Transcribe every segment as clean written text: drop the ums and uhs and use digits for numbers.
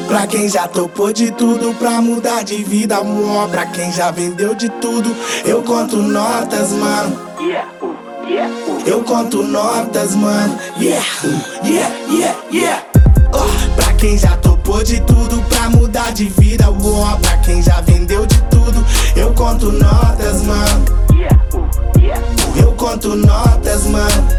Pra quem já topou de tudo pra mudar de vida, amor. Pra quem já vendeu de tudo, eu conto notas, mano. Eu conto notas, mano. Pra quem já topou de tudo pra mudar de vida, amor. Pra quem já vendeu de tudo, eu conto notas, mano. Eu conto notas, mano.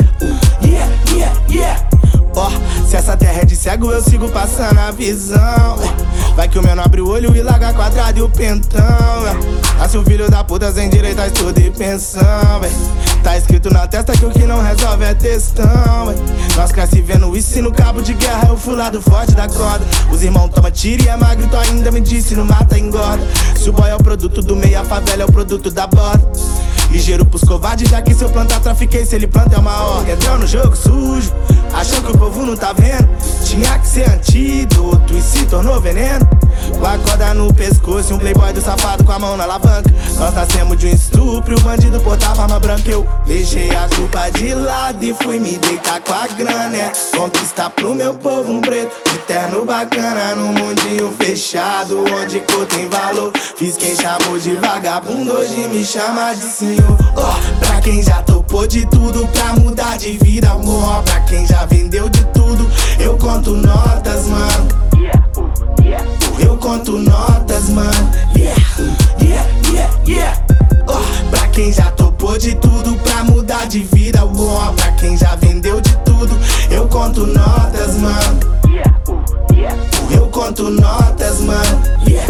Se essa terra é de cego, eu sigo passando a visão. Vai que o menor abre o olho e larga quadrado e o pentão. Nasce um filho da puta sem direito a estudo e pensão. Tá escrito na testa que o que não resolve é textão. Nós cresce vendo isso e no cabo de guerra eu fui lado forte da corda. Os irmãos toma tiro e é magro, tu ainda me disse não mata, engorda. Se o boy é o produto do meio, a favela é o produto da borda. Ligeiro pros covardes, já que se eu plantar trafiquei, se ele planta é uma ordem. Entrou no jogo sujo, achou que o povo não tá vendo. Tinha que ser antídoto e se tornou veneno. Com a corda no pescoço e um playboy do safado com a mão na alavanca. Nós nascemos de um estupro, o bandido portava arma branca. Eu deixei a culpa de lado e fui me deitar com a grana. Conquistar pro meu povo um preto de terno bacana, num mundinho fechado onde cor tem valor. Fiz quem chamou de vagabundo, hoje me chama de senhor. Pra quem já topou de tudo pra mudar de vida, amor. Pra quem já vendeu de tudo, eu conto notas, mano. Eu conto notas, mano. Pra quem já topou de tudo pra mudar de vida, amor. Pra quem já vendeu de tudo, eu conto notas, mano. Eu conto notas, mano.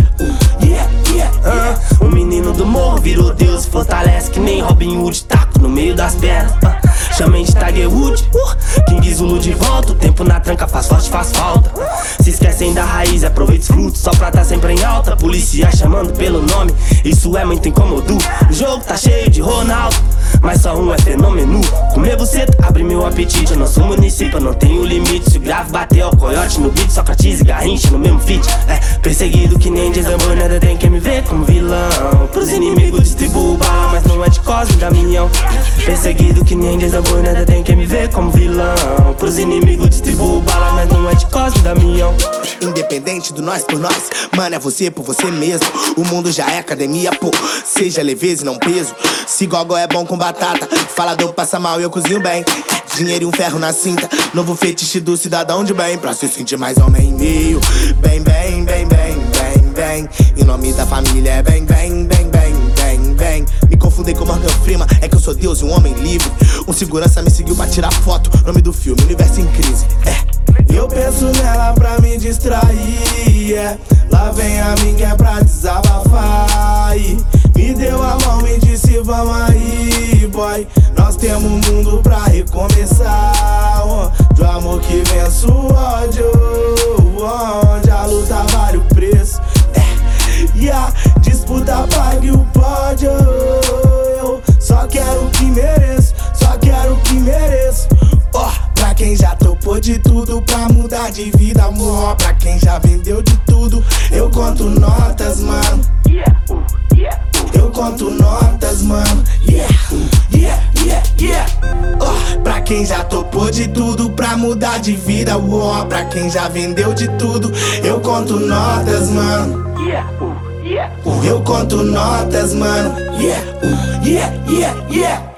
O menino do morro virou Deus, fortalece que nem Robin Hood, taco no meio das pernas. Chamei de Tiger Wood, King Zulu de volta. O tempo na tranca faz forte, faz falta. Se esquecem da raiz, aproveita os frutos só pra tá sempre em alta. Polícia chamando pelo nome, isso é muito incômodo. O jogo tá cheio de Ronaldo, mas só um é fenômeno. Comer buceta, abre meu apetite. Eu não sou município, eu não tenho limite. Se o grave bater, o coiote no beat. Sócrates e Garrincha no mesmo feat. Perseguido que nem Jason Bourne, nada tem quem me vê como vilão. Pros inimigos distribuo bala, mas não é de Cosme da Minhão. Perseguido que nem Jason Bourne, nada tem quem me vê como vilão. Pros inimigos distribuo bala, mas não é de Cosme da Minhão. Independente do nós por nós, mano, é você por você mesmo. O mundo já é academia, pô. Seja leveza e não peso. Se gogó é bom com batata, falador passa mal e eu cozinho bem. Dinheiro e um ferro na cinta, novo fetiche do cidadão de bem. Pra se sentir mais homem e meio. Bem, bem, bem, bem, bem, bem. Em nome da família é bem, bem, bem, bem, bem, bem. Me confundem com Morgan Freeman, é que eu sou Deus e um homem livre. Um segurança me seguiu pra tirar foto, nome do filme, Universo em Crise. Eu penso nela pra me distrair, Lá vem a mim que é pra desabafar. Me deu a mão e disse vamos aí, boy. Nós temos um mundo pra recomeçar, de amor que vence o ódio, onde a luta vale o preço, e a disputa pague o pódio. Eu só quero o que mereço, só quero o que mereço. Pra quem já topou de tudo pra mudar de vida, amor. Pra quem já vendeu de tudo, eu conto notas, mano. Eu conto notas, mano. Pra quem já topou de tudo pra mudar de vida, pra quem já vendeu de tudo, eu conto notas, mano. Eu conto notas, mano.